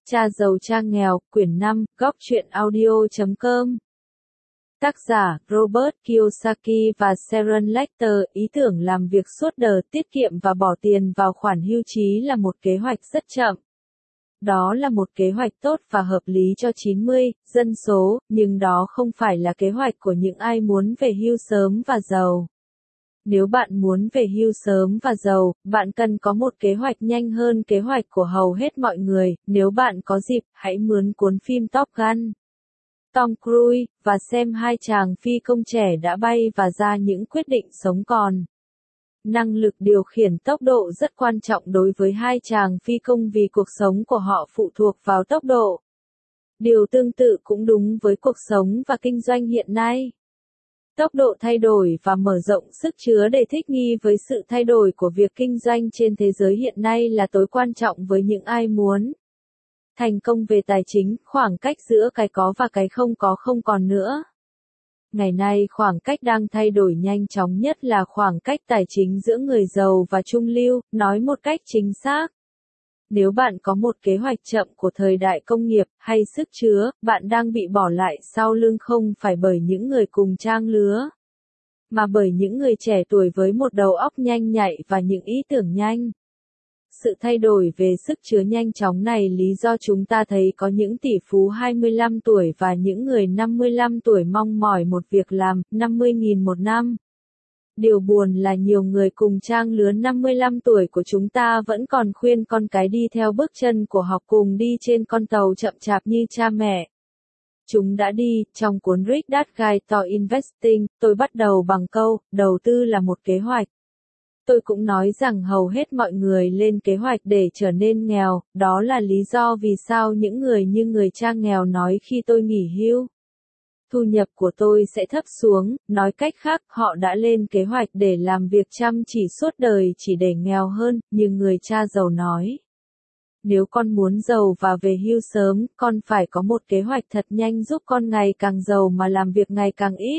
Cha giàu cha nghèo, quyển 5, góc truyện audio.com. Tác giả, Robert Kiyosaki và Sharon Lechter. Ý tưởng làm việc suốt đời, tiết kiệm và bỏ tiền vào khoản hưu trí là một kế hoạch rất chậm. Đó là một kế hoạch tốt và hợp lý cho 90 dân số, nhưng đó không phải là kế hoạch của những ai muốn về hưu sớm và giàu. Nếu bạn muốn về hưu sớm và giàu, bạn cần có một kế hoạch nhanh hơn kế hoạch của hầu hết mọi người. Nếu bạn có dịp, hãy mướn cuốn phim Top Gun, Tom Cruise, và xem hai chàng phi công trẻ đã bay và ra những quyết định sống còn. Năng lực điều khiển tốc độ rất quan trọng đối với hai chàng phi công vì cuộc sống của họ phụ thuộc vào tốc độ. Điều tương tự cũng đúng với cuộc sống và kinh doanh hiện nay. Tốc độ thay đổi và mở rộng sức chứa để thích nghi với sự thay đổi của việc kinh doanh trên thế giới hiện nay là tối quan trọng với những ai muốn thành công về tài chính. Khoảng cách giữa cái có và cái không còn nữa. Ngày nay khoảng cách đang thay đổi nhanh chóng nhất là khoảng cách tài chính giữa người giàu và trung lưu, nói một cách chính xác. Nếu bạn có một kế hoạch chậm của thời đại công nghiệp hay sức chứa, bạn đang bị bỏ lại sau lưng không phải bởi những người cùng trang lứa, mà bởi những người trẻ tuổi với một đầu óc nhanh nhạy và những ý tưởng nhanh. Sự thay đổi về sức chứa nhanh chóng này lý do chúng ta thấy có những tỷ phú 25 tuổi và những người 55 tuổi mong mỏi một việc làm, 50.000 một năm. Điều buồn là nhiều người cùng trang lứa 55 tuổi của chúng ta vẫn còn khuyên con cái đi theo bước chân của học cùng đi trên con tàu chậm chạp như cha mẹ chúng đã đi. Trong cuốn Rich Dad Guide to Investing, tôi bắt đầu bằng câu, đầu tư là một kế hoạch. Tôi cũng nói rằng hầu hết mọi người lên kế hoạch để trở nên nghèo, đó là lý do vì sao những người như người cha nghèo nói khi tôi nghỉ hưu, thu nhập của tôi sẽ thấp xuống. Nói cách khác, họ đã lên kế hoạch để làm việc chăm chỉ suốt đời chỉ để nghèo hơn, nhưng người cha giàu nói. Nếu con muốn giàu và về hưu sớm, con phải có một kế hoạch thật nhanh giúp con ngày càng giàu mà làm việc ngày càng ít.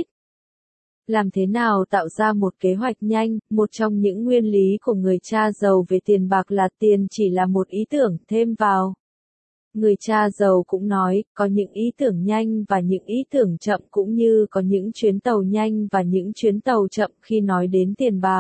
Làm thế nào tạo ra một kế hoạch nhanh? Một trong những nguyên lý của người cha giàu về tiền bạc là tiền chỉ là một ý tưởng thêm vào. Người cha giàu cũng nói, có những ý tưởng nhanh và những ý tưởng chậm cũng như có những chuyến tàu nhanh và những chuyến tàu chậm khi nói đến tiền bạc.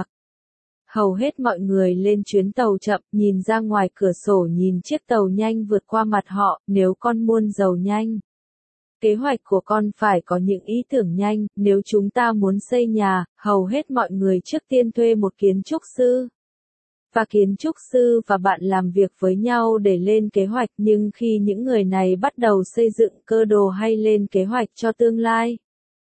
Hầu hết mọi người lên chuyến tàu chậm, nhìn ra ngoài cửa sổ nhìn chiếc tàu nhanh vượt qua mặt họ. Nếu con muốn giàu nhanh, kế hoạch của con phải có những ý tưởng nhanh. Nếu chúng ta muốn xây nhà, hầu hết mọi người trước tiên thuê một kiến trúc sư. Và kiến trúc sư và bạn làm việc với nhau để lên kế hoạch, nhưng khi những người này bắt đầu xây dựng cơ đồ hay lên kế hoạch cho tương lai,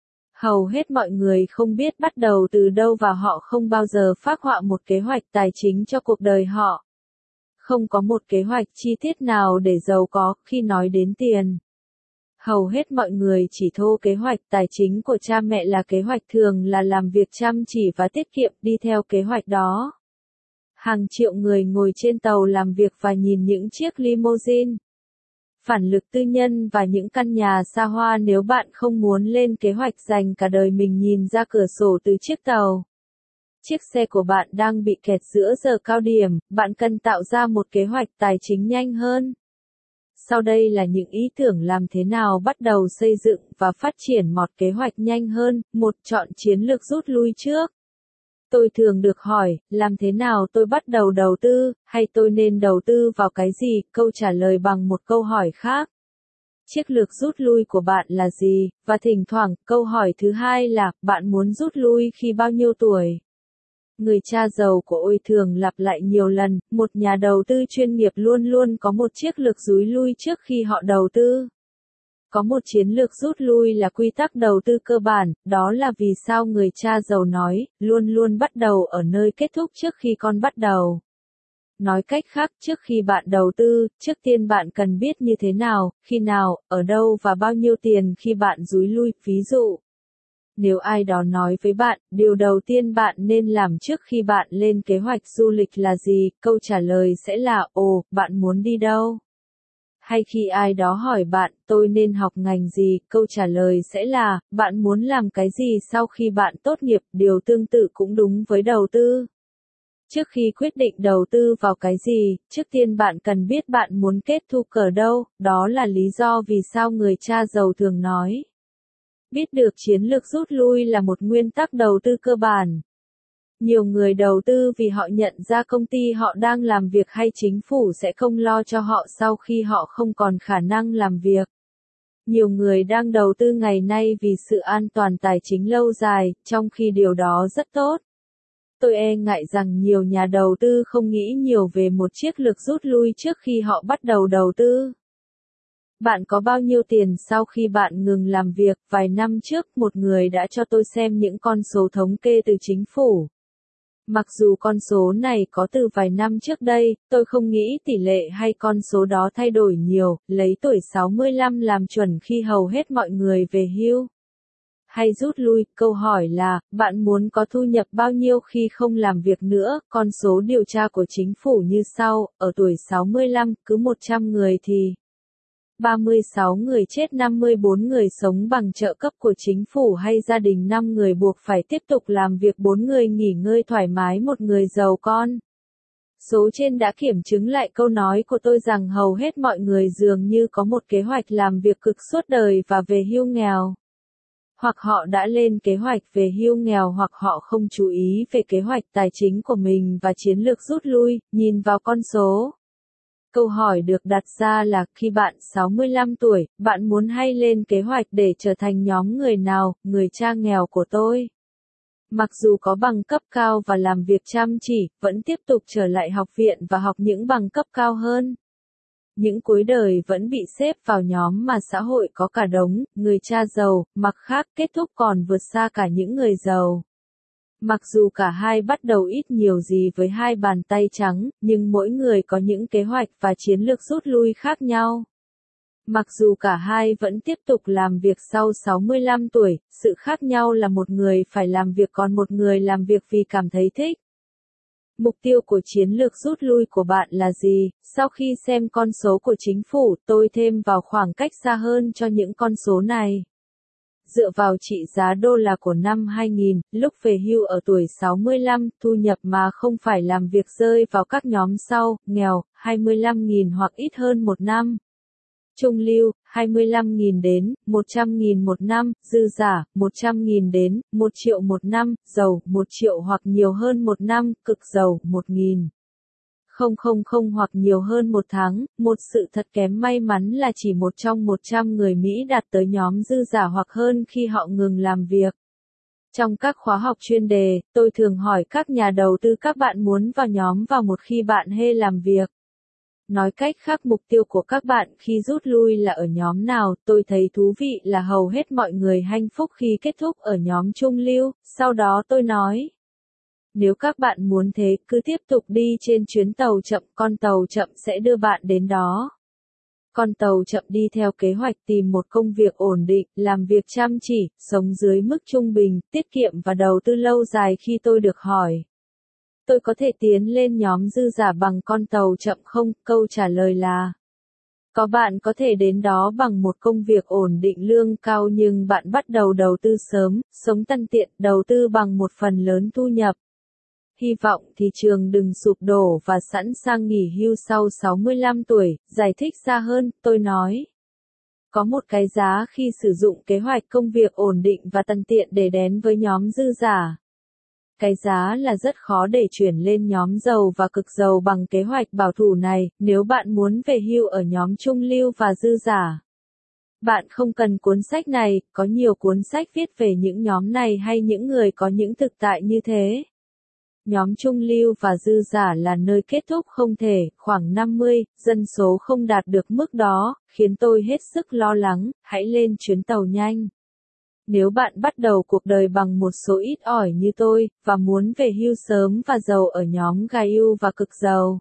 hầu hết mọi người không biết bắt đầu từ đâu và họ không bao giờ phác họa một kế hoạch tài chính cho cuộc đời họ. Không có một kế hoạch chi tiết nào để giàu có. Khi nói đến tiền, hầu hết mọi người chỉ thô kế hoạch tài chính của cha mẹ là kế hoạch thường là làm việc chăm chỉ và tiết kiệm. Đi theo kế hoạch đó, hàng triệu người ngồi trên tàu làm việc và nhìn những chiếc limousine, phản lực tư nhân và những căn nhà xa hoa. Nếu bạn không muốn lên kế hoạch dành cả đời mình nhìn ra cửa sổ từ chiếc tàu, chiếc xe của bạn đang bị kẹt giữa giờ cao điểm, bạn cần tạo ra một kế hoạch tài chính nhanh hơn. Sau đây là những ý tưởng làm thế nào bắt đầu xây dựng và phát triển một kế hoạch nhanh hơn. 1. Chọn chiến lược rút lui trước. Tôi thường được hỏi, làm thế nào tôi bắt đầu đầu tư, hay tôi nên đầu tư vào cái gì? Câu trả lời bằng một câu hỏi khác. Chiến lược rút lui của bạn là gì? Và thỉnh thoảng, câu hỏi thứ hai là, bạn muốn rút lui khi bao nhiêu tuổi? Người cha giàu của tôi thường lặp lại nhiều lần, một nhà đầu tư chuyên nghiệp luôn luôn có một chiến lược rút lui trước khi họ đầu tư. Có một chiến lược rút lui là quy tắc đầu tư cơ bản, đó là vì sao người cha giàu nói, luôn luôn bắt đầu ở nơi kết thúc trước khi con bắt đầu. Nói cách khác, trước khi bạn đầu tư, trước tiên bạn cần biết như thế nào, khi nào, ở đâu và bao nhiêu tiền khi bạn rút lui. Ví dụ, nếu ai đó nói với bạn, điều đầu tiên bạn nên làm trước khi bạn lên kế hoạch du lịch là gì, câu trả lời sẽ là, ồ, bạn muốn đi đâu? Hay khi ai đó hỏi bạn, tôi nên học ngành gì, câu trả lời sẽ là, bạn muốn làm cái gì sau khi bạn tốt nghiệp. Điều tương tự cũng đúng với đầu tư. Trước khi quyết định đầu tư vào cái gì, trước tiên bạn cần biết bạn muốn kết thu ở đâu, đó là lý do vì sao người cha giàu thường nói. Biết được chiến lược rút lui là một nguyên tắc đầu tư cơ bản. Nhiều người đầu tư vì họ nhận ra công ty họ đang làm việc hay chính phủ sẽ không lo cho họ sau khi họ không còn khả năng làm việc. Nhiều người đang đầu tư ngày nay vì sự an toàn tài chính lâu dài, trong khi điều đó rất tốt. Tôi e ngại rằng nhiều nhà đầu tư không nghĩ nhiều về một chiến lược rút lui trước khi họ bắt đầu đầu tư. Bạn có bao nhiêu tiền sau khi bạn ngừng làm việc? Vài năm trước, một người đã cho tôi xem những con số thống kê từ chính phủ. Mặc dù con số này có từ vài năm trước đây, tôi không nghĩ tỷ lệ hay con số đó thay đổi nhiều, lấy tuổi 65 làm chuẩn khi hầu hết mọi người về hưu. Hay rút lui, câu hỏi là, bạn muốn có thu nhập bao nhiêu khi không làm việc nữa? Con số điều tra của chính phủ như sau, ở tuổi 65, cứ 100 người thì 36 người chết, 54 người sống bằng trợ cấp của chính phủ hay gia đình 5 người buộc phải tiếp tục làm việc, 4 người nghỉ ngơi thoải mái, 1 người giàu con. Số trên đã kiểm chứng lại câu nói của tôi rằng hầu hết mọi người dường như có một kế hoạch làm việc cực suốt đời và về hưu nghèo. Hoặc họ đã lên kế hoạch về hưu nghèo hoặc họ không chú ý về kế hoạch tài chính của mình và chiến lược rút lui, nhìn vào con số. Câu hỏi được đặt ra là khi bạn 65 tuổi, bạn muốn hay lên kế hoạch để trở thành nhóm người nào? Người cha nghèo của tôi, mặc dù có bằng cấp cao và làm việc chăm chỉ, vẫn tiếp tục trở lại học viện và học những bằng cấp cao hơn. Những cuối đời vẫn bị xếp vào nhóm mà xã hội có cả đống, người cha giàu, mặt khác kết thúc còn vượt xa cả những người giàu. Mặc dù cả hai bắt đầu ít nhiều gì với hai bàn tay trắng, nhưng mỗi người có những kế hoạch và chiến lược rút lui khác nhau. Mặc dù cả hai vẫn tiếp tục làm việc sau 65 tuổi, sự khác nhau là một người phải làm việc còn một người làm việc vì cảm thấy thích. Mục tiêu của chiến lược rút lui của bạn là gì? Sau khi xem con số của chính phủ, tôi thêm vào khoảng cách xa hơn cho những con số này. Dựa vào trị giá đô la của năm 2000, lúc về hưu ở tuổi 65, thu nhập mà không phải làm việc rơi vào các nhóm sau, nghèo, 25.000 hoặc ít hơn một năm. Trung lưu, 25.000 đến 100.000 một năm, dư giả, 100.000 đến 1 triệu một năm, giàu, 1 triệu hoặc nhiều hơn một năm, cực giàu, 1.000 hoặc nhiều hơn một tháng. Một sự thật kém may mắn là chỉ một trong 100 người Mỹ đạt tới nhóm dư giả hoặc hơn khi họ ngừng làm việc. Trong các khóa học chuyên đề, tôi thường hỏi các nhà đầu tư các bạn muốn vào nhóm vào một khi bạn hết làm việc. Nói cách khác, mục tiêu của các bạn khi rút lui là ở nhóm nào? Tôi thấy thú vị là hầu hết mọi người hạnh phúc khi kết thúc ở nhóm trung lưu. Sau đó tôi nói, nếu các bạn muốn thế, cứ tiếp tục đi trên chuyến tàu chậm, con tàu chậm sẽ đưa bạn đến đó. Con tàu chậm đi theo kế hoạch tìm một công việc ổn định, làm việc chăm chỉ, sống dưới mức trung bình, tiết kiệm và đầu tư lâu dài. Khi tôi được hỏi, tôi có thể tiến lên nhóm dư giả bằng con tàu chậm không? Câu trả lời là có. Bạn có thể đến đó bằng một công việc ổn định lương cao, nhưng bạn bắt đầu đầu tư sớm, sống tân tiện, đầu tư bằng một phần lớn thu nhập. Hy vọng thị trường đừng sụp đổ và sẵn sàng nghỉ hưu sau 65 tuổi. Giải thích xa hơn, tôi nói, có một cái giá khi sử dụng kế hoạch công việc ổn định và tân tiện để đến với nhóm dư giả. Cái giá là rất khó để chuyển lên nhóm giàu và cực giàu bằng kế hoạch bảo thủ này. Nếu bạn muốn về hưu ở nhóm trung lưu và dư giả, bạn không cần cuốn sách này. Có nhiều cuốn sách viết về những nhóm này hay những người có những thực tại như thế. Nhóm trung lưu và dư giả là nơi kết thúc không thể, khoảng 50, dân số không đạt được mức đó, khiến tôi hết sức lo lắng. Hãy lên chuyến tàu nhanh. Nếu bạn bắt đầu cuộc đời bằng một số ít ỏi như tôi, và muốn về hưu sớm và giàu ở nhóm GAIU và cực giàu,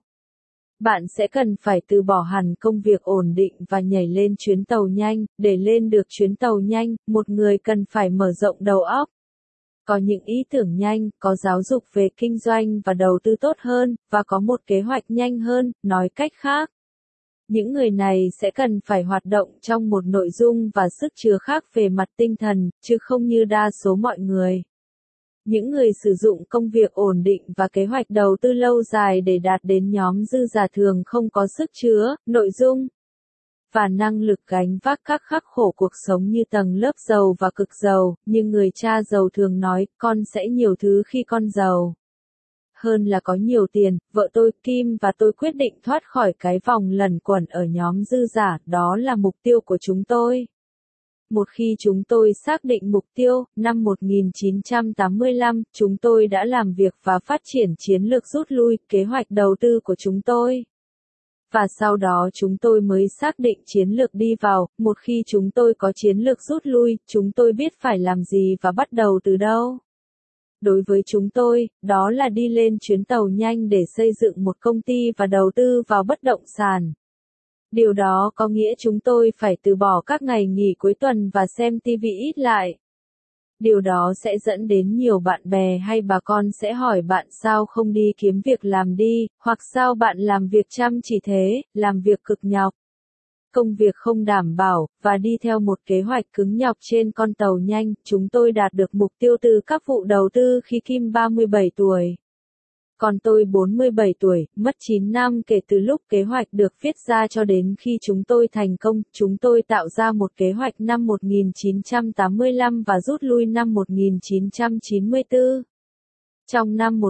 bạn sẽ cần phải từ bỏ hẳn công việc ổn định và nhảy lên chuyến tàu nhanh. Để lên được chuyến tàu nhanh, một người cần phải mở rộng đầu óc, có những ý tưởng nhanh, có giáo dục về kinh doanh và đầu tư tốt hơn, và có một kế hoạch nhanh hơn. Nói cách khác, những người này sẽ cần phải hoạt động trong một nội dung và sức chứa khác về mặt tinh thần, chứ không như đa số mọi người. Những người sử dụng công việc ổn định và kế hoạch đầu tư lâu dài để đạt đến nhóm dư giả thường không có sức chứa, nội dung và năng lực gánh vác các khắc khổ cuộc sống như tầng lớp giàu và cực giàu, nhưng người cha giàu thường nói, con sẽ nhiều thứ khi con giàu. Hơn là có nhiều tiền, vợ tôi, Kim và tôi quyết định thoát khỏi cái vòng luẩn quẩn ở nhóm dư giả, đó là mục tiêu của chúng tôi. Một khi chúng tôi xác định mục tiêu, năm 1985, chúng tôi đã làm việc và phát triển chiến lược rút lui, kế hoạch đầu tư của chúng tôi. Và sau đó chúng tôi mới xác định chiến lược đi vào, một khi chúng tôi có chiến lược rút lui, chúng tôi biết phải làm gì và bắt đầu từ đâu. Đối với chúng tôi, đó là đi lên chuyến tàu nhanh để xây dựng một công ty và đầu tư vào bất động sản. Điều đó có nghĩa chúng tôi phải từ bỏ các ngày nghỉ cuối tuần và xem TV ít lại. Điều đó sẽ dẫn đến nhiều bạn bè hay bà con sẽ hỏi bạn sao không đi kiếm việc làm đi, hoặc sao bạn làm việc chăm chỉ thế, làm việc cực nhọc. Công việc không đảm bảo, và đi theo một kế hoạch cứng nhọc trên con tàu nhanh, chúng tôi đạt được mục tiêu từ các vụ đầu tư khi Kim 37 tuổi. Còn tôi 47 tuổi, mất 9 năm kể từ lúc kế hoạch được viết ra cho đến khi chúng tôi thành công, chúng tôi tạo ra một kế hoạch năm 1985 và rút lui năm 1994. Trong năm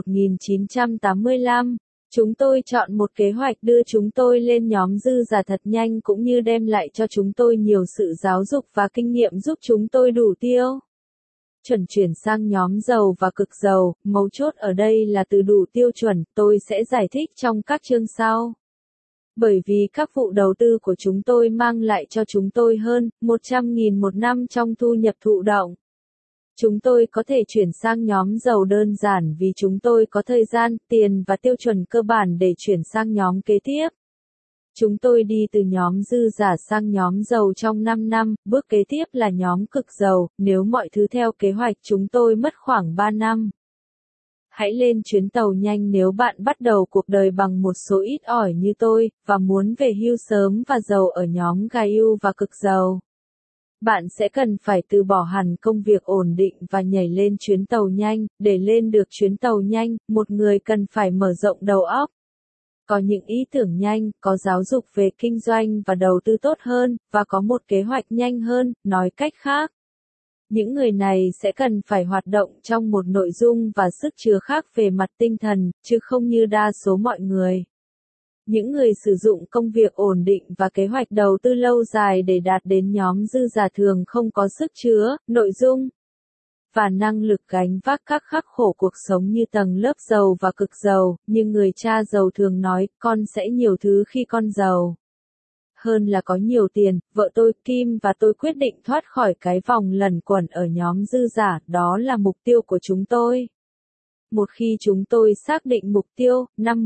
1985, chúng tôi chọn một kế hoạch đưa chúng tôi lên nhóm dư giả thật nhanh cũng như đem lại cho chúng tôi nhiều sự giáo dục và kinh nghiệm giúp chúng tôi đủ tiêu chuẩn chuyển sang nhóm giàu và cực giàu, mấu chốt ở đây là từ đủ tiêu chuẩn, tôi sẽ giải thích trong các chương sau. Bởi vì các vụ đầu tư của chúng tôi mang lại cho chúng tôi hơn 100.000 một năm trong thu nhập thụ động. Chúng tôi có thể chuyển sang nhóm giàu đơn giản vì chúng tôi có thời gian, tiền và tiêu chuẩn cơ bản để chuyển sang nhóm kế tiếp. Chúng tôi đi từ nhóm dư giả sang nhóm giàu trong 5 năm, bước kế tiếp là nhóm cực giàu, nếu mọi thứ theo kế hoạch chúng tôi mất khoảng 3 năm. Hãy lên chuyến tàu nhanh nếu bạn bắt đầu cuộc đời bằng một số ít ỏi như tôi, và muốn về hưu sớm và giàu ở nhóm GAIU và cực giàu. Bạn sẽ cần phải từ bỏ hẳn công việc ổn định và nhảy lên chuyến tàu nhanh, để lên được chuyến tàu nhanh, một người cần phải mở rộng đầu óc. Có những ý tưởng nhanh, có giáo dục về kinh doanh và đầu tư tốt hơn, và có một kế hoạch nhanh hơn, nói cách khác. Những người này sẽ cần phải hoạt động trong một nội dung và sức chứa khác về mặt tinh thần, chứ không như đa số mọi người. Những người sử dụng công việc ổn định và kế hoạch đầu tư lâu dài để đạt đến nhóm dư giả thường không có sức chứa, nội dung và năng lực gánh vác các khắc khổ cuộc sống như tầng lớp giàu và cực giàu, nhưng người cha giàu thường nói, con sẽ nhiều thứ khi con giàu. Hơn là có nhiều tiền, vợ tôi, Kim và tôi quyết định thoát khỏi cái vòng luẩn quẩn ở nhóm dư giả, đó là mục tiêu của chúng tôi. Một khi chúng tôi xác định mục tiêu, năm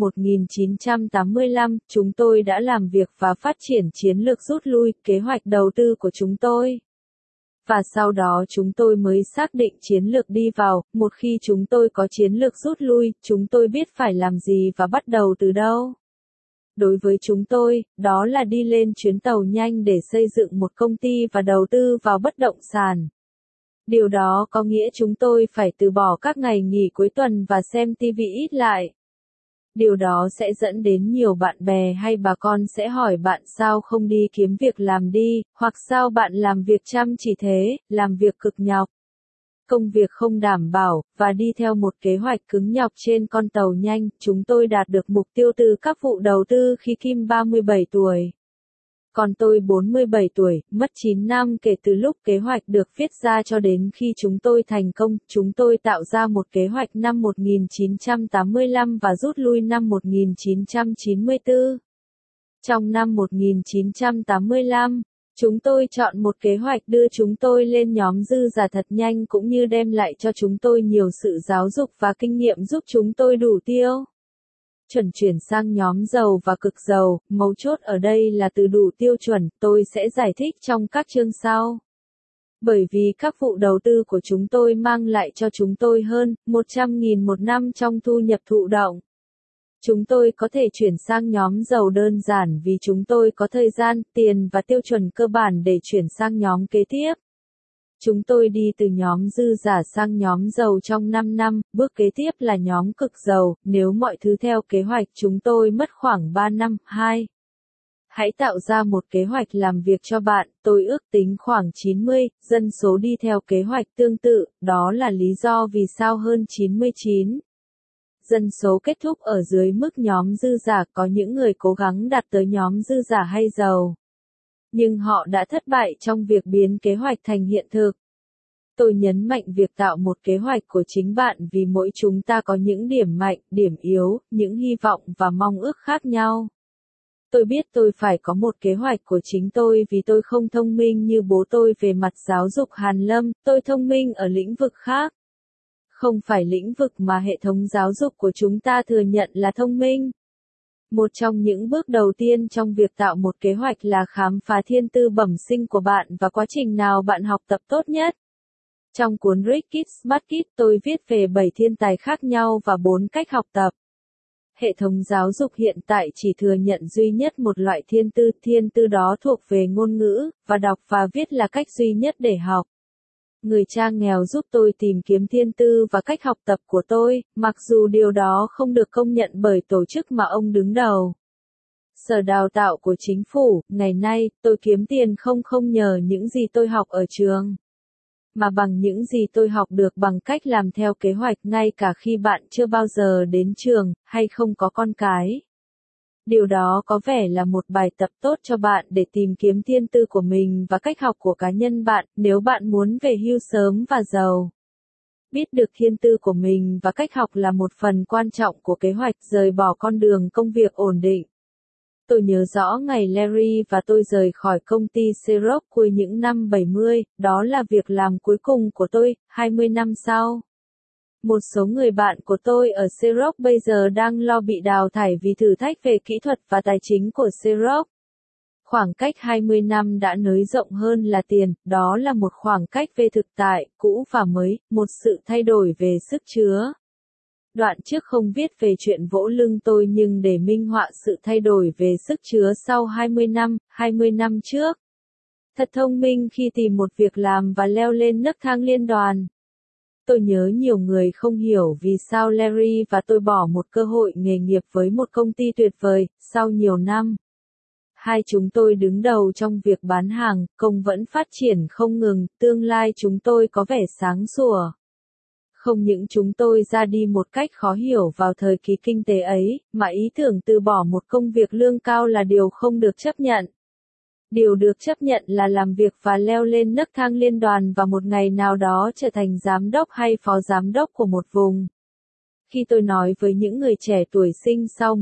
1985, chúng tôi đã làm việc và phát triển chiến lược rút lui, kế hoạch đầu tư của chúng tôi. Và sau đó chúng tôi mới xác định chiến lược đi vào, một khi chúng tôi có chiến lược rút lui, chúng tôi biết phải làm gì và bắt đầu từ đâu. Đối với chúng tôi, đó là đi lên chuyến tàu nhanh để xây dựng một công ty và đầu tư vào bất động sản. Điều đó có nghĩa chúng tôi phải từ bỏ các ngày nghỉ cuối tuần và xem TV ít lại. Điều đó sẽ dẫn đến nhiều bạn bè hay bà con sẽ hỏi bạn sao không đi kiếm việc làm đi, hoặc sao bạn làm việc chăm chỉ thế, làm việc cực nhọc. Công việc không đảm bảo, và đi theo một kế hoạch cứng nhọc trên con tàu nhanh, chúng tôi đạt được mục tiêu từ các vụ đầu tư khi Kim 37 tuổi. Còn tôi 47 tuổi, mất 9 năm kể từ lúc kế hoạch được viết ra cho đến khi chúng tôi thành công, chúng tôi tạo ra một kế hoạch năm 1985 và rút lui năm 1994. Trong năm 1985, chúng tôi chọn một kế hoạch đưa chúng tôi lên nhóm dư giả thật nhanh cũng như đem lại cho chúng tôi nhiều sự giáo dục và kinh nghiệm giúp chúng tôi đủ tiêu chuẩn chuyển sang nhóm giàu và cực giàu, mấu chốt ở đây là từ đủ tiêu chuẩn, tôi sẽ giải thích trong các chương sau. Bởi vì các vụ đầu tư của chúng tôi mang lại cho chúng tôi hơn 100.000 một năm trong thu nhập thụ động. Chúng tôi có thể chuyển sang nhóm giàu đơn giản vì chúng tôi có thời gian, tiền và tiêu chuẩn cơ bản để chuyển sang nhóm kế tiếp. Chúng tôi đi từ nhóm dư giả sang nhóm giàu trong 5 năm, bước kế tiếp là nhóm cực giàu, nếu mọi thứ theo kế hoạch chúng tôi mất khoảng 3 năm. 2. Hãy tạo ra một kế hoạch làm việc cho bạn, tôi ước tính khoảng 90, dân số đi theo kế hoạch tương tự, đó là lý do vì sao hơn 99. Dân số kết thúc ở dưới mức nhóm dư giả, có những người cố gắng đạt tới nhóm dư giả hay giàu. Nhưng họ đã thất bại trong việc biến kế hoạch thành hiện thực. Tôi nhấn mạnh việc tạo một kế hoạch của chính bạn vì mỗi chúng ta có những điểm mạnh, điểm yếu, những hy vọng và mong ước khác nhau. Tôi biết tôi phải có một kế hoạch của chính tôi vì tôi không thông minh như bố tôi về mặt giáo dục hàn lâm, tôi thông minh ở lĩnh vực khác. Không phải lĩnh vực mà hệ thống giáo dục của chúng ta thừa nhận là thông minh. Một trong những bước đầu tiên trong việc tạo một kế hoạch là khám phá thiên tư bẩm sinh của bạn và quá trình nào bạn học tập tốt nhất. Trong cuốn Rich Kid Smart Kid tôi viết về 7 thiên tài khác nhau và 4 cách học tập. Hệ thống giáo dục hiện tại chỉ thừa nhận duy nhất một loại thiên tư đó thuộc về ngôn ngữ, và đọc và viết là cách duy nhất để học. Người cha nghèo giúp tôi tìm kiếm thiên tư và cách học tập của tôi, mặc dù điều đó không được công nhận bởi tổ chức mà ông đứng đầu. Sở đào tạo của chính phủ, ngày nay, tôi kiếm tiền không nhờ những gì tôi học ở trường, mà bằng những gì tôi học được bằng cách làm theo kế hoạch ngay cả khi bạn chưa bao giờ đến trường, hay không có con cái. Điều đó có vẻ là một bài tập tốt cho bạn để tìm kiếm thiên tư của mình và cách học của cá nhân bạn, nếu bạn muốn về hưu sớm và giàu. Biết được thiên tư của mình và cách học là một phần quan trọng của kế hoạch rời bỏ con đường công việc ổn định. Tôi nhớ rõ ngày Larry và tôi rời khỏi công ty Xerox cuối những năm 70, đó là việc làm cuối cùng của tôi, 20 năm sau. Một số người bạn của tôi ở Xerox bây giờ đang lo bị đào thải vì thử thách về kỹ thuật và tài chính của Xerox. Khoảng cách 20 năm đã nới rộng hơn là tiền, đó là một khoảng cách về thực tại, cũ và mới, một sự thay đổi về sức chứa. Đoạn trước không viết về chuyện vỗ lưng tôi nhưng để minh họa sự thay đổi về sức chứa sau 20 năm trước. Thật thông minh khi tìm một việc làm và leo lên nấc thang liên đoàn. Tôi nhớ nhiều người không hiểu vì sao Larry và tôi bỏ một cơ hội nghề nghiệp với một công ty tuyệt vời, sau nhiều năm. Hai chúng tôi đứng đầu trong việc bán hàng, công vẫn phát triển không ngừng, tương lai chúng tôi có vẻ sáng sủa. Không những chúng tôi ra đi một cách khó hiểu vào thời kỳ kinh tế ấy, mà ý tưởng từ bỏ một công việc lương cao là điều không được chấp nhận. Điều được chấp nhận là làm việc và leo lên nấc thang liên đoàn và một ngày nào đó trở thành giám đốc hay phó giám đốc của một vùng. Khi tôi nói với những người trẻ tuổi sinh sau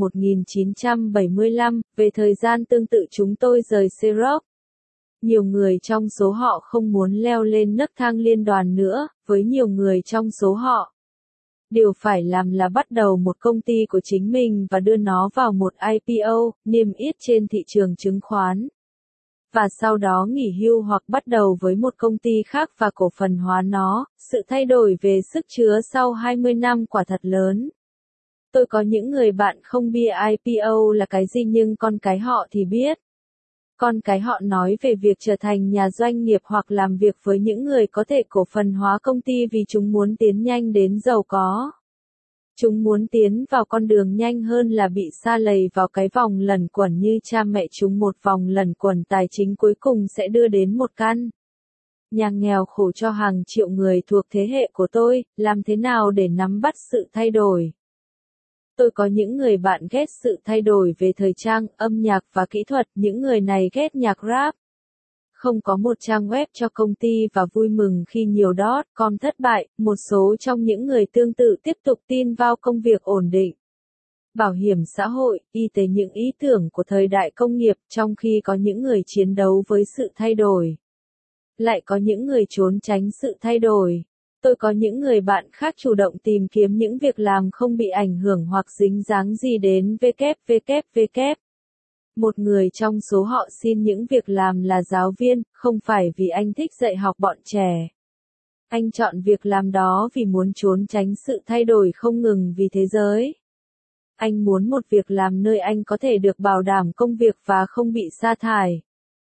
1975, về thời gian tương tự chúng tôi rời Xerox, nhiều người trong số họ không muốn leo lên nấc thang liên đoàn nữa, với nhiều người trong số họ. Điều phải làm là bắt đầu một công ty của chính mình và đưa nó vào một IPO, niêm yết trên thị trường chứng khoán. Và sau đó nghỉ hưu hoặc bắt đầu với một công ty khác và cổ phần hóa nó, sự thay đổi về sức chứa sau 20 năm quả thật lớn. Tôi có những người bạn không biết IPO là cái gì nhưng con cái họ thì biết. Con cái họ nói về việc trở thành nhà doanh nghiệp hoặc làm việc với những người có thể cổ phần hóa công ty vì chúng muốn tiến nhanh đến giàu có. Chúng muốn tiến vào con đường nhanh hơn là bị sa lầy vào cái vòng luẩn quẩn như cha mẹ chúng. Một vòng luẩn quẩn tài chính cuối cùng sẽ đưa đến một căn nhà nghèo khổ cho hàng triệu người thuộc thế hệ của tôi. Làm thế nào để nắm bắt sự thay đổi? Tôi có những người bạn ghét sự thay đổi về thời trang, âm nhạc và kỹ thuật, những người này ghét nhạc rap. Không có một trang web cho công ty và vui mừng khi nhiều .com thất bại, một số trong những người tương tự tiếp tục tin vào công việc ổn định. Bảo hiểm xã hội, y tế những ý tưởng của thời đại công nghiệp, trong khi có những người chiến đấu với sự thay đổi. Lại có những người trốn tránh sự thay đổi. Tôi có những người bạn khác chủ động tìm kiếm những việc làm không bị ảnh hưởng hoặc dính dáng gì đến WWW. Một người trong số họ xin những việc làm là giáo viên, không phải vì anh thích dạy học bọn trẻ. Anh chọn việc làm đó vì muốn trốn tránh sự thay đổi không ngừng vì thế giới. Anh muốn một việc làm nơi anh có thể được bảo đảm công việc và không bị sa thải.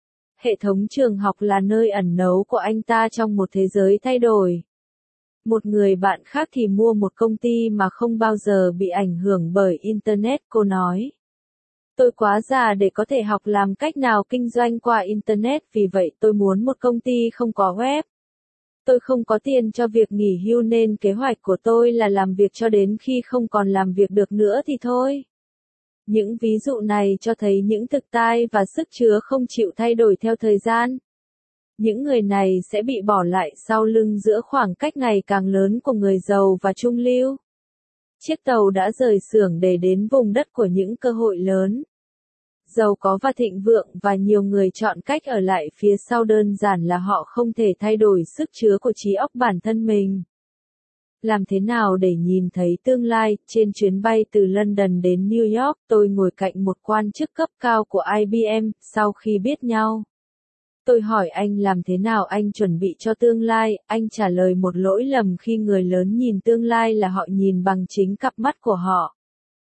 Hệ thống trường học là nơi ẩn náu của anh ta trong một thế giới thay đổi. Một người bạn khác thì mua một công ty mà không bao giờ bị ảnh hưởng bởi Internet, cô nói. Tôi quá già để có thể học làm cách nào kinh doanh qua Internet, vì vậy tôi muốn một công ty không có web. Tôi không có tiền cho việc nghỉ hưu nên kế hoạch của tôi là làm việc cho đến khi không còn làm việc được nữa thì thôi. Những ví dụ này cho thấy những thực tại và sức chứa không chịu thay đổi theo thời gian. Những người này sẽ bị bỏ lại sau lưng giữa khoảng cách ngày càng lớn của người giàu và trung lưu. Chiếc tàu đã rời xưởng để đến vùng đất của những cơ hội lớn, giàu có và thịnh vượng, và nhiều người chọn cách ở lại phía sau đơn giản là họ không thể thay đổi sức chứa của trí óc bản thân mình. Làm thế nào để nhìn thấy tương lai? Trên chuyến bay từ London đến New York, tôi ngồi cạnh một quan chức cấp cao của IBM, sau khi biết nhau. Tôi hỏi anh làm thế nào anh chuẩn bị cho tương lai, anh trả lời một lỗi lầm khi người lớn nhìn tương lai là họ nhìn bằng chính cặp mắt của họ.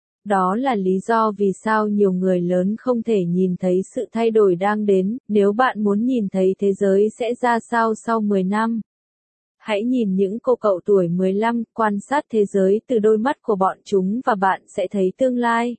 Đó là lý do vì sao nhiều người lớn không thể nhìn thấy sự thay đổi đang đến. Nếu bạn muốn nhìn thấy thế giới sẽ ra sao sau 10 năm, hãy nhìn những cô cậu tuổi 15, quan sát thế giới từ đôi mắt của bọn chúng và bạn sẽ thấy tương lai.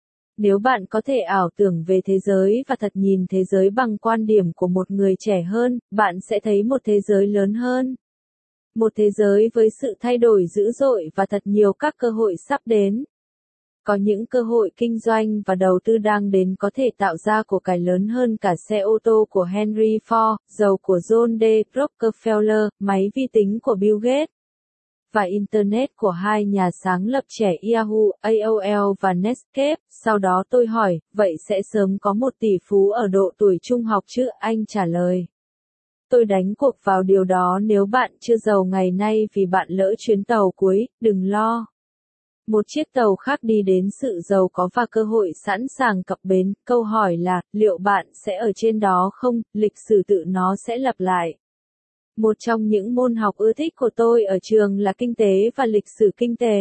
Nếu bạn có thể ảo tưởng về thế giới và thật nhìn thế giới bằng quan điểm của một người trẻ hơn, bạn sẽ thấy một thế giới lớn hơn. Một thế giới với sự thay đổi dữ dội và thật nhiều các cơ hội sắp đến. Có những cơ hội kinh doanh và đầu tư đang đến có thể tạo ra của cải lớn hơn cả xe ô tô của Henry Ford, dầu của John D. Rockefeller, máy vi tính của Bill Gates, và Internet của hai nhà sáng lập trẻ Yahoo, AOL và Netscape. Sau đó tôi hỏi, vậy sẽ sớm có một tỷ phú ở độ tuổi trung học chứ? Anh trả lời. Tôi đánh cuộc vào điều đó nếu bạn chưa giàu ngày nay vì bạn lỡ chuyến tàu cuối, đừng lo. Một chiếc tàu khác đi đến sự giàu có và cơ hội sẵn sàng cập bến. Câu hỏi là, liệu bạn sẽ ở trên đó không? Lịch sử tự nó sẽ lặp lại. Một trong những môn học ưa thích của tôi ở trường là kinh tế và lịch sử kinh tế.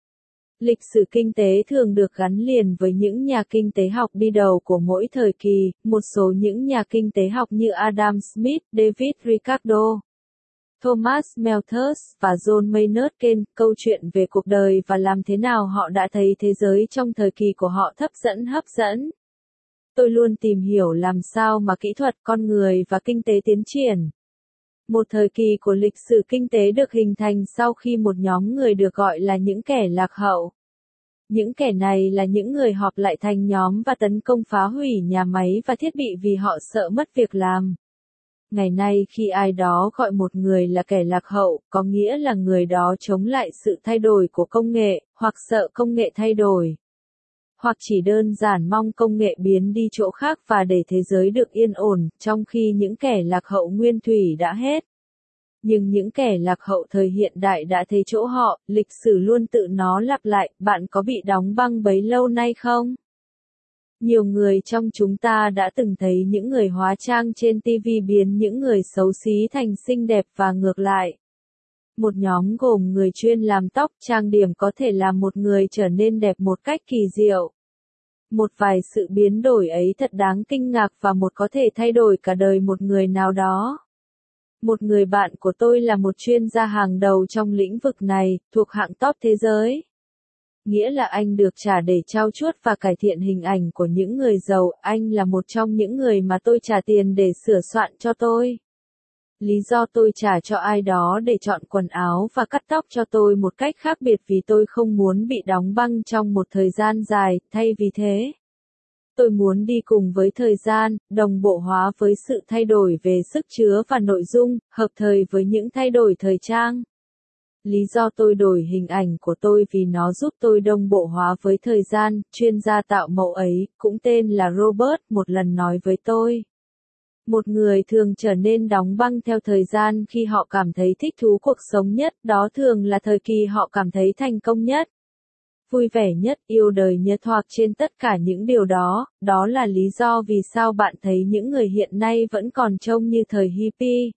Lịch sử kinh tế thường được gắn liền với những nhà kinh tế học đi đầu của mỗi thời kỳ, một số những nhà kinh tế học như Adam Smith, David Ricardo, Thomas Malthus và John Maynard Keynes. Câu chuyện về cuộc đời và làm thế nào họ đã thấy thế giới trong thời kỳ của họ hấp dẫn. Tôi luôn tìm hiểu làm sao mà kỹ thuật, con người và kinh tế tiến triển. Một thời kỳ của lịch sử kinh tế được hình thành sau khi một nhóm người được gọi là những kẻ lạc hậu. Những kẻ này là những người họp lại thành nhóm và tấn công phá hủy nhà máy và thiết bị vì họ sợ mất việc làm. Ngày nay khi ai đó gọi một người là kẻ lạc hậu, có nghĩa là người đó chống lại sự thay đổi của công nghệ, hoặc sợ công nghệ thay đổi, hoặc chỉ đơn giản mong công nghệ biến đi chỗ khác và để thế giới được yên ổn, trong khi những kẻ lạc hậu nguyên thủy đã hết. Nhưng những kẻ lạc hậu thời hiện đại đã thấy chỗ họ, lịch sử luôn tự nó lặp lại. Bạn có bị đóng băng bấy lâu nay không? Nhiều người trong chúng ta đã từng thấy những người hóa trang trên TV biến những người xấu xí thành xinh đẹp và ngược lại. Một nhóm gồm người chuyên làm tóc, trang điểm có thể làm một người trở nên đẹp một cách kỳ diệu. Một vài sự biến đổi ấy thật đáng kinh ngạc và có thể thay đổi cả đời một người nào đó. Một người bạn của tôi là một chuyên gia hàng đầu trong lĩnh vực này, thuộc hạng top thế giới. Nghĩa là anh được trả để trau chuốt và cải thiện hình ảnh của những người giàu. Anh là một trong những người mà tôi trả tiền để sửa soạn cho tôi. Lý do tôi trả cho ai đó để chọn quần áo và cắt tóc cho tôi một cách khác biệt vì tôi không muốn bị đóng băng trong một thời gian dài. Thay vì thế, tôi muốn đi cùng với thời gian, đồng bộ hóa với sự thay đổi về sức chứa và nội dung, hợp thời với những thay đổi thời trang. Lý do tôi đổi hình ảnh của tôi vì nó giúp tôi đồng bộ hóa với thời gian. Chuyên gia tạo mẫu ấy, cũng tên là Robert, một lần nói với tôi. Một người thường trở nên đóng băng theo thời gian khi họ cảm thấy thích thú cuộc sống nhất, đó thường là thời kỳ họ cảm thấy thành công nhất, vui vẻ nhất, yêu đời nhất hoặc trên tất cả những điều đó. Đó là lý do vì sao bạn thấy những người hiện nay vẫn còn trông như thời hippie.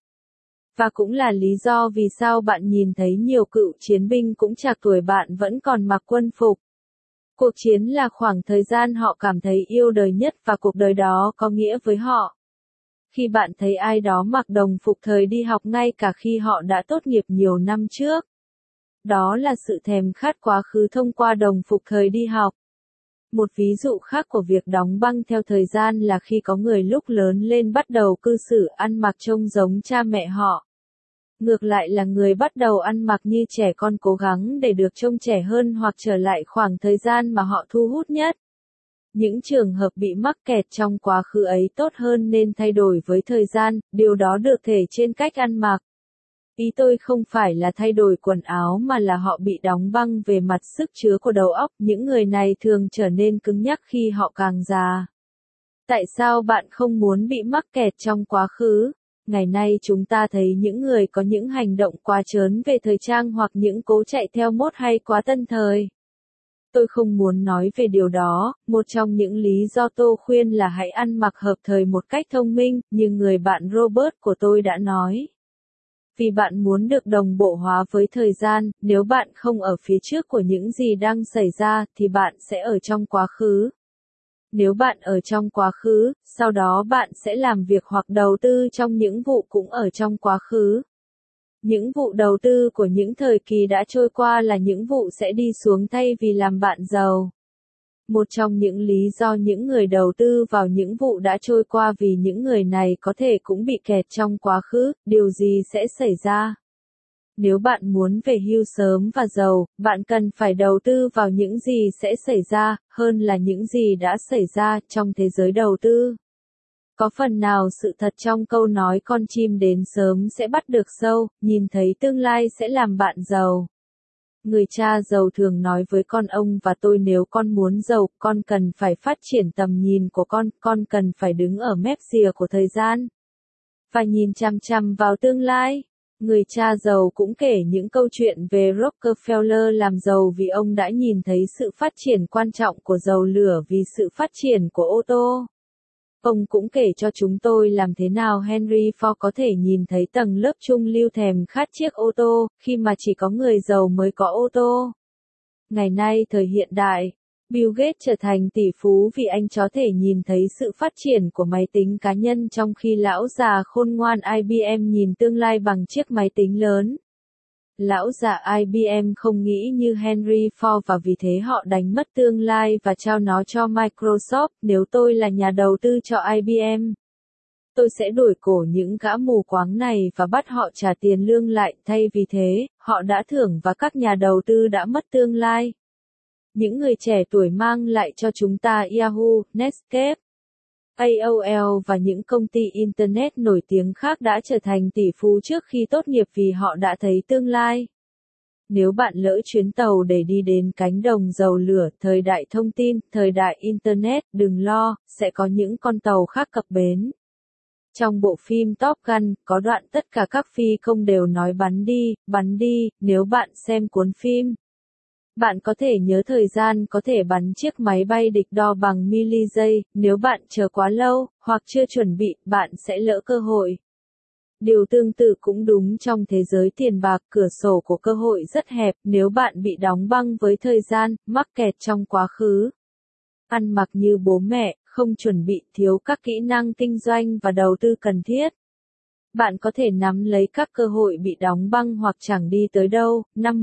Và cũng là lý do vì sao bạn nhìn thấy nhiều cựu chiến binh cũng trạc tuổi bạn vẫn còn mặc quân phục. Cuộc chiến là khoảng thời gian họ cảm thấy yêu đời nhất và cuộc đời đó có nghĩa với họ. Khi bạn thấy ai đó mặc đồng phục thời đi học ngay cả khi họ đã tốt nghiệp nhiều năm trước. Đó là sự thèm khát quá khứ thông qua đồng phục thời đi học. Một ví dụ khác của việc đóng băng theo thời gian là khi có người lúc lớn lên bắt đầu cư xử ăn mặc trông giống cha mẹ họ. Ngược lại là người bắt đầu ăn mặc như trẻ con cố gắng để được trông trẻ hơn hoặc trở lại khoảng thời gian mà họ thu hút nhất. Những trường hợp bị mắc kẹt trong quá khứ ấy tốt hơn nên thay đổi với thời gian, điều đó được thể trên cách ăn mặc. Ý tôi không phải là thay đổi quần áo mà là họ bị đóng băng về mặt sức chứa của đầu óc, những người này thường trở nên cứng nhắc khi họ càng già. Tại sao bạn không muốn bị mắc kẹt trong quá khứ? Ngày nay chúng ta thấy những người có những hành động quá trớn về thời trang hoặc những cố chạy theo mốt hay quá tân thời. Tôi không muốn nói về điều đó, một trong những lý do tôi khuyên là hãy ăn mặc hợp thời một cách thông minh, như người bạn Robert của tôi đã nói. Vì bạn muốn được đồng bộ hóa với thời gian, nếu bạn không ở phía trước của những gì đang xảy ra, thì bạn sẽ ở trong quá khứ. Nếu bạn ở trong quá khứ, sau đó bạn sẽ làm việc hoặc đầu tư trong những vụ cũng ở trong quá khứ. Những vụ đầu tư của những thời kỳ đã trôi qua là những vụ sẽ đi xuống thay vì làm bạn giàu. Một trong những lý do những người đầu tư vào những vụ đã trôi qua vì những người này có thể cũng bị kẹt trong quá khứ, điều gì sẽ xảy ra? Nếu bạn muốn về hưu sớm và giàu, bạn cần phải đầu tư vào những gì sẽ xảy ra, hơn là những gì đã xảy ra trong thế giới đầu tư. Có phần nào sự thật trong câu nói con chim đến sớm sẽ bắt được sâu, nhìn thấy tương lai sẽ làm bạn giàu. Người cha giàu thường nói với con ông và tôi nếu con muốn giàu, con cần phải phát triển tầm nhìn của con cần phải đứng ở mép rìa của thời gian. Và nhìn chằm chằm vào tương lai. Người cha giàu cũng kể những câu chuyện về Rockefeller làm giàu vì ông đã nhìn thấy sự phát triển quan trọng của dầu lửa vì sự phát triển của ô tô. Ông cũng kể cho chúng tôi làm thế nào Henry Ford có thể nhìn thấy tầng lớp trung lưu thèm khát chiếc ô tô, khi mà chỉ có người giàu mới có ô tô. Ngày nay thời hiện đại, Bill Gates trở thành tỷ phú vì anh có thể nhìn thấy sự phát triển của máy tính cá nhân trong khi lão già khôn ngoan IBM nhìn tương lai bằng chiếc máy tính lớn. Lão già IBM không nghĩ như Henry Ford và vì thế họ đánh mất tương lai và trao nó cho Microsoft. Nếu tôi là nhà đầu tư cho IBM, tôi sẽ đuổi cổ những gã mù quáng này và bắt họ trả tiền lương lại. Thay vì thế, họ đã thưởng và các nhà đầu tư đã mất tương lai. Những người trẻ tuổi mang lại cho chúng ta Yahoo, Netscape, AOL và những công ty Internet nổi tiếng khác đã trở thành tỷ phú trước khi tốt nghiệp vì họ đã thấy tương lai. Nếu bạn lỡ chuyến tàu để đi đến cánh đồng dầu lửa, thời đại thông tin, thời đại Internet, đừng lo, sẽ có những con tàu khác cập bến. Trong bộ phim Top Gun, có đoạn tất cả các phi công đều nói bắn đi, nếu bạn xem cuốn phim. Bạn có thể nhớ thời gian có thể bắn chiếc máy bay địch đo bằng mili giây, nếu bạn chờ quá lâu, hoặc chưa chuẩn bị, bạn sẽ lỡ cơ hội. Điều tương tự cũng đúng trong thế giới tiền bạc, cửa sổ của cơ hội rất hẹp nếu bạn bị đóng băng với thời gian, mắc kẹt trong quá khứ. Ăn mặc như bố mẹ, không chuẩn bị, thiếu các kỹ năng kinh doanh và đầu tư cần thiết. Bạn có thể nắm lấy các cơ hội bị đóng băng hoặc chẳng đi tới đâu. Năm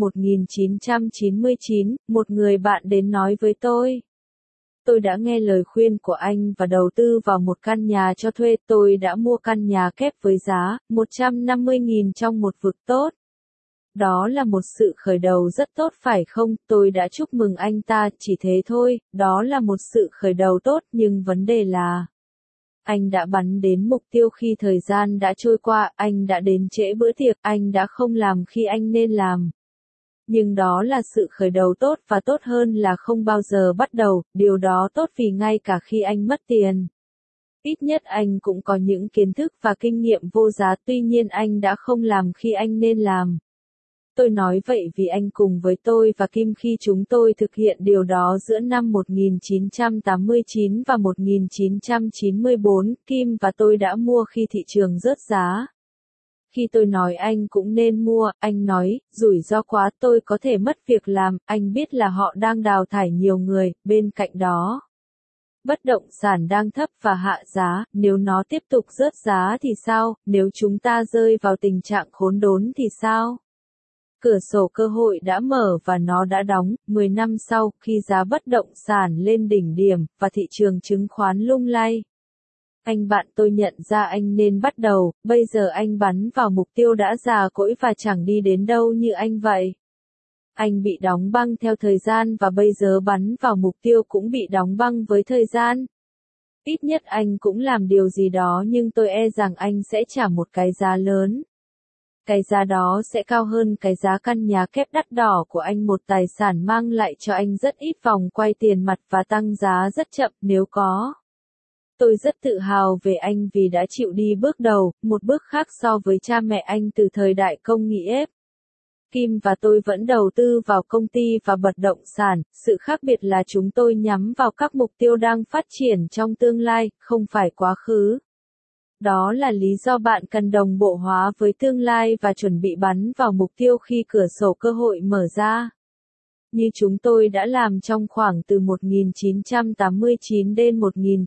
1999, một người bạn đến nói với tôi. Tôi đã nghe lời khuyên của anh và đầu tư vào một căn nhà cho thuê. Tôi đã mua căn nhà kép với giá 150.000 trong một vực tốt. Đó là một sự khởi đầu rất tốt phải không? Tôi đã chúc mừng anh ta, chỉ thế thôi, đó là một sự khởi đầu tốt, nhưng vấn đề là anh đã bắn đến mục tiêu khi thời gian đã trôi qua, anh đã đến trễ bữa tiệc, anh đã không làm khi anh nên làm. Nhưng đó là sự khởi đầu tốt và tốt hơn là không bao giờ bắt đầu, điều đó tốt vì ngay cả khi anh mất tiền. Ít nhất anh cũng có những kiến thức và kinh nghiệm vô giá, tuy nhiên anh đã không làm khi anh nên làm. Tôi nói vậy vì anh cùng với tôi và Kim khi chúng tôi thực hiện điều đó giữa năm 1989 và 1994, Kim và tôi đã mua khi thị trường rớt giá. Khi tôi nói anh cũng nên mua, anh nói, rủi ro quá, tôi có thể mất việc làm, anh biết là họ đang đào thải nhiều người, bên cạnh đó. Bất động sản đang thấp và hạ giá, nếu nó tiếp tục rớt giá thì sao, nếu chúng ta rơi vào tình trạng khốn đốn thì sao? Cửa sổ cơ hội đã mở và nó đã đóng, 10 năm sau, khi giá bất động sản lên đỉnh điểm, và thị trường chứng khoán lung lay. Anh bạn tôi nhận ra anh nên bắt đầu, bây giờ anh bắn vào mục tiêu đã già cỗi và chẳng đi đến đâu như anh vậy. Anh bị đóng băng theo thời gian và bây giờ bắn vào mục tiêu cũng bị đóng băng với thời gian. Ít nhất anh cũng làm điều gì đó nhưng tôi e rằng anh sẽ trả một cái giá lớn. Cái giá đó sẽ cao hơn cái giá căn nhà kép đắt đỏ của anh, một tài sản mang lại cho anh rất ít vòng quay tiền mặt và tăng giá rất chậm nếu có. Tôi rất tự hào về anh vì đã chịu đi bước đầu, một bước khác so với cha mẹ anh từ thời đại công nghiệp. Kim và tôi vẫn đầu tư vào công ty và bất động sản, sự khác biệt là chúng tôi nhắm vào các mục tiêu đang phát triển trong tương lai, không phải quá khứ. Đó là lý do bạn cần đồng bộ hóa với tương lai và chuẩn bị bắn vào mục tiêu khi cửa sổ cơ hội mở ra. Như chúng tôi đã làm trong khoảng từ 1989 đến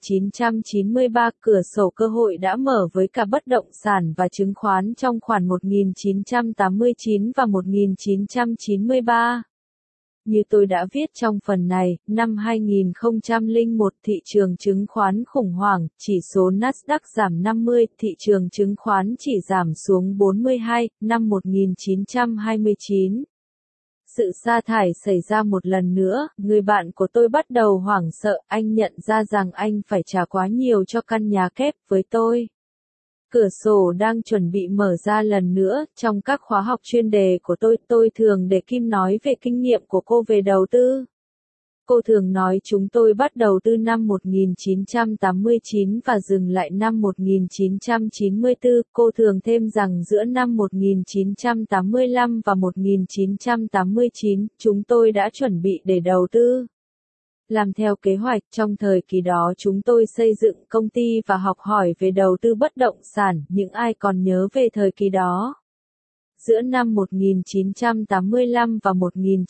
1993, cửa sổ cơ hội đã mở với cả bất động sản và chứng khoán trong khoảng 1989 và 1993. Như tôi đã viết trong phần này, năm 2001 thị trường chứng khoán khủng hoảng, chỉ số Nasdaq giảm 50, thị trường chứng khoán chỉ giảm xuống 42, năm 1929. Sự sa thải xảy ra một lần nữa, người bạn của tôi bắt đầu hoảng sợ, anh nhận ra rằng anh phải trả quá nhiều cho căn nhà kép với tôi. Cửa sổ đang chuẩn bị mở ra lần nữa, trong các khóa học chuyên đề của tôi thường để Kim nói về kinh nghiệm của cô về đầu tư. Cô thường nói chúng tôi bắt đầu từ năm 1989 và dừng lại năm 1994. Cô thường thêm rằng giữa năm 1985 và 1989, chúng tôi đã chuẩn bị để đầu tư. Làm theo kế hoạch, trong thời kỳ đó chúng tôi xây dựng công ty và học hỏi về đầu tư bất động sản, những ai còn nhớ về thời kỳ đó. Giữa năm 1985 và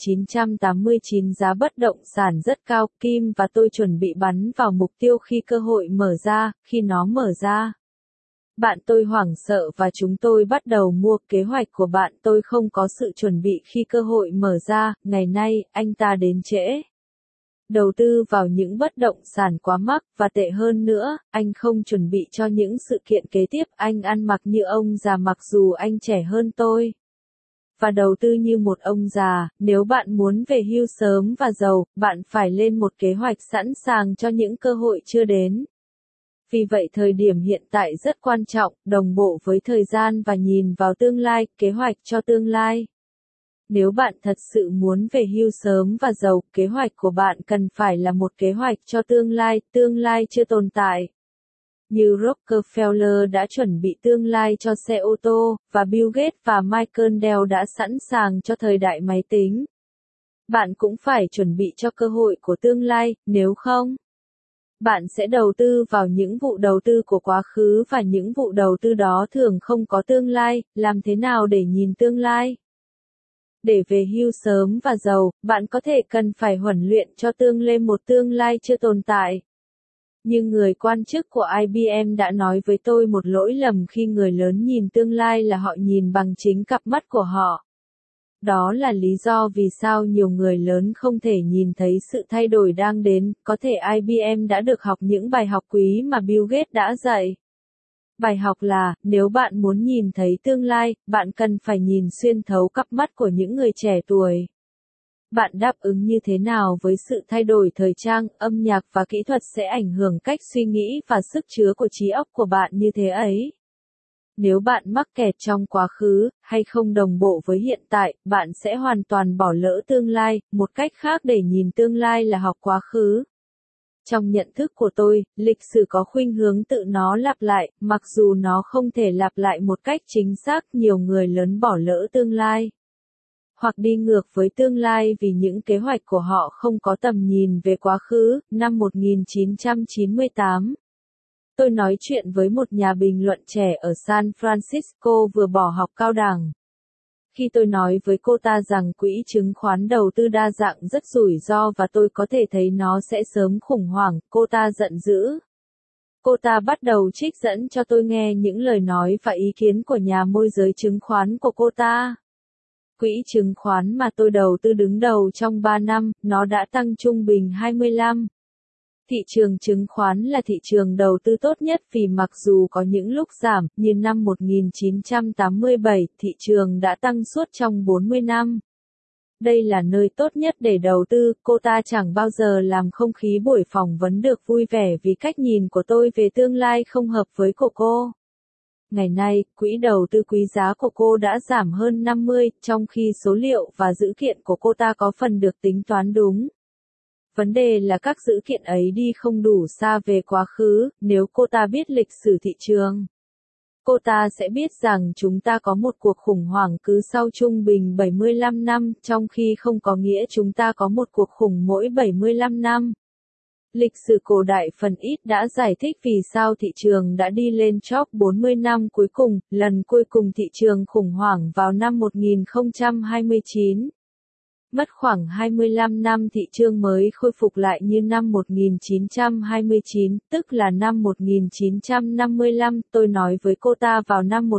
1989 giá bất động sản rất cao, Kim và tôi chuẩn bị bắn vào mục tiêu khi cơ hội mở ra, khi nó mở ra. Bạn tôi hoảng sợ và chúng tôi bắt đầu mua. Kế hoạch của bạn tôi không có sự chuẩn bị khi cơ hội mở ra, ngày nay, anh ta đến trễ. Đầu tư vào những bất động sản quá mắc, và tệ hơn nữa, anh không chuẩn bị cho những sự kiện kế tiếp, anh ăn mặc như ông già mặc dù anh trẻ hơn tôi. Và đầu tư như một ông già, nếu bạn muốn về hưu sớm và giàu, bạn phải lên một kế hoạch sẵn sàng cho những cơ hội chưa đến. Vì vậy thời điểm hiện tại rất quan trọng, đồng bộ với thời gian và nhìn vào tương lai, kế hoạch cho tương lai. Nếu bạn thật sự muốn về hưu sớm và giàu, kế hoạch của bạn cần phải là một kế hoạch cho tương lai chưa tồn tại. Như Rockefeller đã chuẩn bị tương lai cho xe ô tô, và Bill Gates và Michael Dell đã sẵn sàng cho thời đại máy tính. Bạn cũng phải chuẩn bị cho cơ hội của tương lai, nếu không, bạn sẽ đầu tư vào những vụ đầu tư của quá khứ và những vụ đầu tư đó thường không có tương lai. Làm thế nào để nhìn tương lai? Để về hưu sớm và giàu, bạn có thể cần phải huấn luyện cho một tương lai chưa tồn tại. Nhưng người quan chức của IBM đã nói với tôi một lỗi lầm khi người lớn nhìn tương lai là họ nhìn bằng chính cặp mắt của họ. Đó là lý do vì sao nhiều người lớn không thể nhìn thấy sự thay đổi đang đến, có thể IBM đã được học những bài học quý mà Bill Gates đã dạy. Bài học là, nếu bạn muốn nhìn thấy tương lai, bạn cần phải nhìn xuyên thấu cặp mắt của những người trẻ tuổi. Bạn đáp ứng như thế nào với sự thay đổi thời trang, âm nhạc và kỹ thuật sẽ ảnh hưởng cách suy nghĩ và sức chứa của trí óc của bạn như thế ấy. Nếu bạn mắc kẹt trong quá khứ, hay không đồng bộ với hiện tại, bạn sẽ hoàn toàn bỏ lỡ tương lai. Một cách khác để nhìn tương lai là học quá khứ. Trong nhận thức của tôi, lịch sử có khuynh hướng tự nó lặp lại, mặc dù nó không thể lặp lại một cách chính xác. Nhiều người lớn bỏ lỡ tương lai, hoặc đi ngược với tương lai vì những kế hoạch của họ không có tầm nhìn về quá khứ. Năm 1998, tôi nói chuyện với một nhà bình luận trẻ ở San Francisco vừa bỏ học cao đẳng. Khi tôi nói với cô ta rằng quỹ chứng khoán đầu tư đa dạng rất rủi ro và tôi có thể thấy nó sẽ sớm khủng hoảng, cô ta giận dữ. Cô ta bắt đầu trích dẫn cho tôi nghe những lời nói và ý kiến của nhà môi giới chứng khoán của cô ta. Quỹ chứng khoán mà tôi đầu tư đứng đầu trong 3 năm, nó đã tăng trung bình 25. Thị trường chứng khoán là thị trường đầu tư tốt nhất vì mặc dù có những lúc giảm, như năm 1987, thị trường đã tăng suốt trong 40 năm. Đây là nơi tốt nhất để đầu tư, cô ta chẳng bao giờ làm không khí buổi phỏng vấn được vui vẻ vì cách nhìn của tôi về tương lai không hợp với của cô. Ngày nay, quỹ đầu tư quý giá của cô đã giảm hơn 50, trong khi số liệu và dữ kiện của cô ta có phần được tính toán đúng. Vấn đề là các dữ kiện ấy đi không đủ xa về quá khứ, nếu cô ta biết lịch sử thị trường. Cô ta sẽ biết rằng chúng ta có một cuộc khủng hoảng cứ sau trung bình 75 năm, trong khi không có nghĩa chúng ta có một cuộc khủng mỗi 75 năm. Lịch sử cổ đại phần ít đã giải thích vì sao thị trường đã đi lên chóp 40 năm cuối cùng, lần cuối cùng thị trường khủng hoảng vào năm 1029. Mất khoảng 25 năm thị trường mới khôi phục lại như năm 1929, tức là năm 1955, tôi nói với cô ta vào năm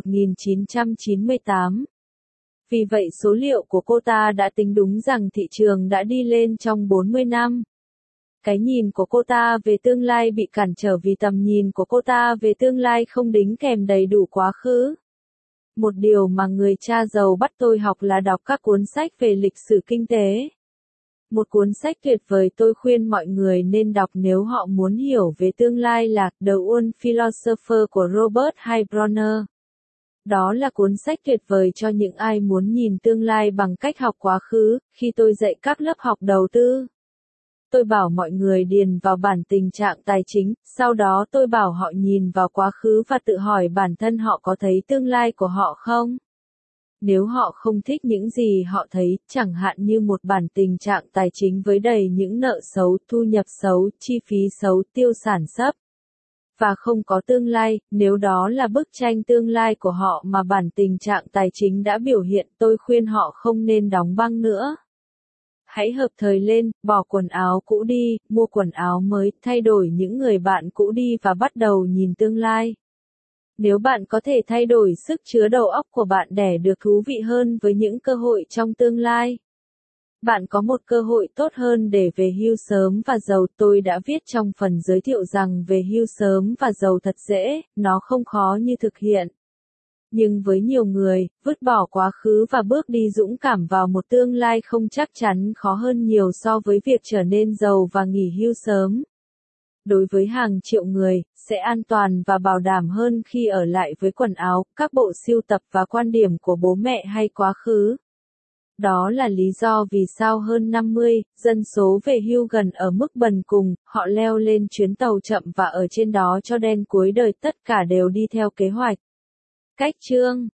1998. Vì vậy số liệu của cô ta đã tính đúng rằng thị trường đã đi lên trong 40 năm. Cái nhìn của cô ta về tương lai bị cản trở vì tầm nhìn của cô ta về tương lai không đính kèm đầy đủ quá khứ. Một điều mà người cha giàu bắt tôi học là đọc các cuốn sách về lịch sử kinh tế. Một cuốn sách tuyệt vời tôi khuyên mọi người nên đọc nếu họ muốn hiểu về tương lai là The One Philosopher của Robert Bronner. Đó là cuốn sách tuyệt vời cho những ai muốn nhìn tương lai bằng cách học quá khứ. Khi tôi dạy các lớp học đầu tư, tôi bảo mọi người điền vào bản tình trạng tài chính, sau đó tôi bảo họ nhìn vào quá khứ và tự hỏi bản thân họ có thấy tương lai của họ không? Nếu họ không thích những gì họ thấy, chẳng hạn như một bản tình trạng tài chính với đầy những nợ xấu, thu nhập xấu, chi phí xấu, tiêu sản sấp, và không có tương lai, nếu đó là bức tranh tương lai của họ mà bản tình trạng tài chính đã biểu hiện, tôi khuyên họ không nên đóng băng nữa. Hãy hợp thời lên, bỏ quần áo cũ đi, mua quần áo mới, thay đổi những người bạn cũ đi và bắt đầu nhìn tương lai. Nếu bạn có thể thay đổi sức chứa đầu óc của bạn để được thú vị hơn với những cơ hội trong tương lai, bạn có một cơ hội tốt hơn để về hưu sớm và giàu. Tôi đã viết trong phần giới thiệu rằng về hưu sớm và giàu thật dễ, nó không khó như thực hiện. Nhưng với nhiều người, vứt bỏ quá khứ và bước đi dũng cảm vào một tương lai không chắc chắn khó hơn nhiều so với việc trở nên giàu và nghỉ hưu sớm. Đối với hàng triệu người, sẽ an toàn và bảo đảm hơn khi ở lại với quần áo, các bộ sưu tập và quan điểm của bố mẹ hay quá khứ. Đó là lý do vì sao hơn 50, dân số về hưu gần ở mức bần cùng, họ leo lên chuyến tàu chậm và ở trên đó cho đến cuối đời tất cả đều đi theo kế hoạch. Cách chương